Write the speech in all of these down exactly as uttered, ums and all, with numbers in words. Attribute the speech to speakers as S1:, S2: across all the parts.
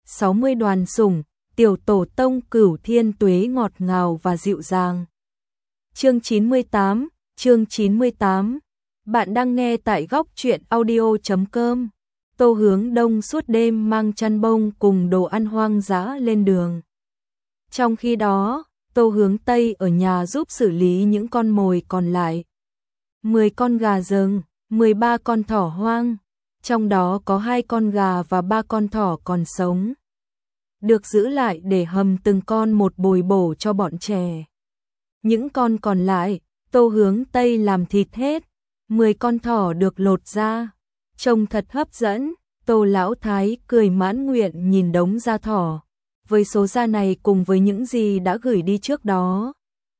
S1: sáu mươi đoàn sủng, tiểu tổ tông Cửu Thiên Tuế ngọt ngào và dịu dàng. Chương chín mươi tám, chương chín mươi tám. Bạn đang nghe tại góc truyện audio chấm com. Tô Hướng Đông suốt đêm mang chăn bông cùng đồ ăn hoang dã lên đường. Trong khi đó, Tô Hướng Tây ở nhà giúp xử lý những con mồi còn lại. mười con gà rừng, mười ba con thỏ hoang, trong đó có hai con gà và ba con thỏ còn sống. Được giữ lại để hầm từng con một bồi bổ cho bọn trẻ. Những con còn lại, Tô Hướng Tây làm thịt hết, mười con thỏ được lột da, trông thật hấp dẫn. Tô Lão Thái cười mãn nguyện nhìn đống da thỏ. Với số da này cùng với những gì đã gửi đi trước đó,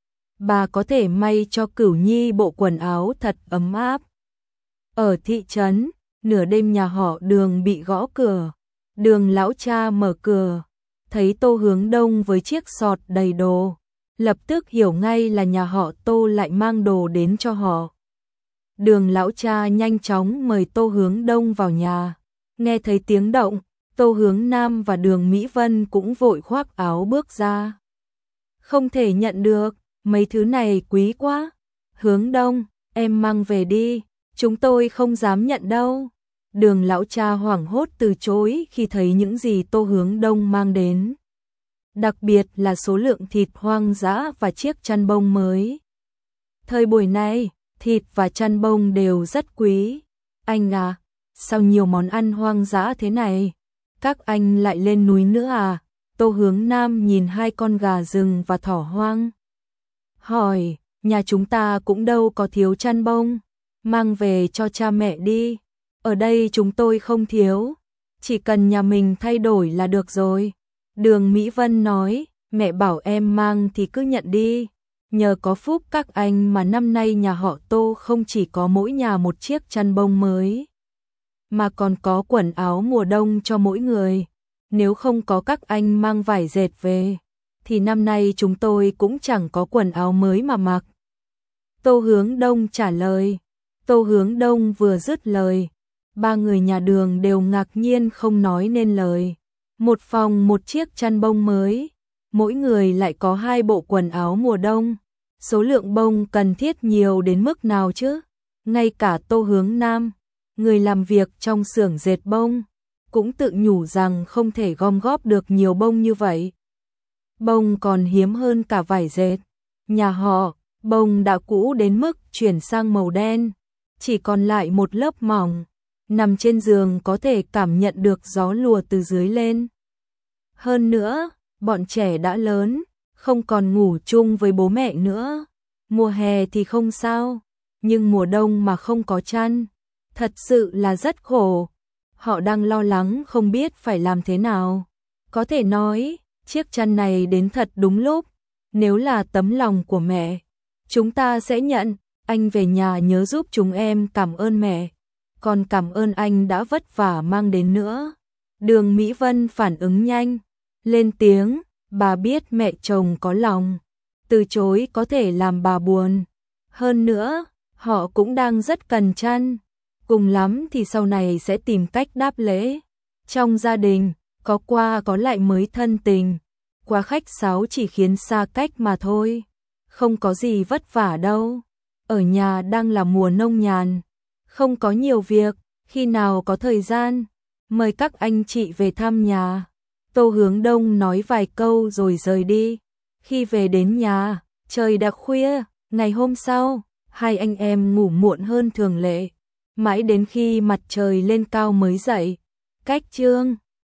S1: bà có thể may cho Cửu Nhi bộ quần áo thật ấm áp. Ở thị trấn, nửa đêm nhà họ Đường bị gõ cửa. Đường lão cha mở cửa, thấy Tô Hướng Đông với chiếc sọt đầy đồ, lập tức hiểu ngay là nhà họ Tô lại mang đồ đến cho họ. Đường lão cha nhanh chóng mời Tô Hướng Đông vào nhà. Nghe thấy tiếng động, Tô Hướng Nam và Đường Mỹ Vân cũng vội khoác áo bước ra. Không thể nhận được, mấy thứ này quý quá. Hướng Đông, em mang về đi, chúng tôi không dám nhận đâu. Đường lão cha hoảng hốt từ chối khi thấy những gì Tô Hướng Đông mang đến. Đặc biệt là số lượng thịt hoang dã và chiếc chăn bông mới. Thời buổi này, thịt và chăn bông đều rất quý. Anh à, sao nhiều món ăn hoang dã thế này? Các anh lại lên núi nữa à? Tô Hướng Nam nhìn hai con gà rừng và thỏ hoang. Hỏi, nhà chúng ta cũng đâu có thiếu chăn bông. Mang về cho cha mẹ đi. Ở đây chúng tôi không thiếu. Chỉ cần nhà mình thay đổi là được rồi. Đường Mỹ Vân nói, mẹ bảo em mang thì cứ nhận đi. Nhờ có phúc các anh mà năm nay nhà họ Tô không chỉ có mỗi nhà một chiếc chăn bông mới, mà còn có quần áo mùa đông cho mỗi người. Nếu không có các anh mang vải dệt về, thì năm nay chúng tôi cũng chẳng có quần áo mới mà mặc. Tô Hướng Đông trả lời. Tô Hướng Đông vừa dứt lời, ba người nhà Đường đều ngạc nhiên không nói nên lời. Một phòng một chiếc chăn bông mới, mỗi người lại có hai bộ quần áo mùa đông. Số lượng bông cần thiết nhiều đến mức nào chứ? Ngay cả Tô Hướng Nam, người làm việc trong xưởng dệt bông, cũng tự nhủ rằng không thể gom góp được nhiều bông như vậy. Bông còn hiếm hơn cả vải dệt. Nhà họ, bông đã cũ đến mức chuyển sang màu đen, chỉ còn lại một lớp mỏng. Nằm trên giường có thể cảm nhận được gió lùa từ dưới lên. Hơn nữa, bọn trẻ đã lớn, không còn ngủ chung với bố mẹ nữa. Mùa hè thì không sao, nhưng mùa đông mà không có chăn, thật sự là rất khổ. Họ đang lo lắng không biết phải làm thế nào. Có thể nói, chiếc chăn này đến thật đúng lúc. Nếu là tấm lòng của mẹ, chúng ta sẽ nhận. Anh về nhà nhớ giúp chúng em cảm ơn mẹ. Còn cảm ơn anh đã vất vả mang đến nữa. Đường Mỹ Vân phản ứng nhanh, lên tiếng, bà biết mẹ chồng có lòng, từ chối có thể làm bà buồn. Hơn nữa, họ cũng đang rất cần chăn, cùng lắm thì sau này sẽ tìm cách đáp lễ. Trong gia đình, có qua có lại mới thân tình, quá khách sáo chỉ khiến xa cách mà thôi. Không có gì vất vả đâu, ở nhà đang là mùa nông nhàn. Không có nhiều việc, khi nào có thời gian, mời các anh chị về thăm nhà. Tô Hướng Đông nói vài câu rồi rời đi. Khi về đến nhà, trời đã khuya, ngày hôm sau, hai anh em ngủ muộn hơn thường lệ. Mãi đến khi mặt trời lên cao mới dậy. Cách chương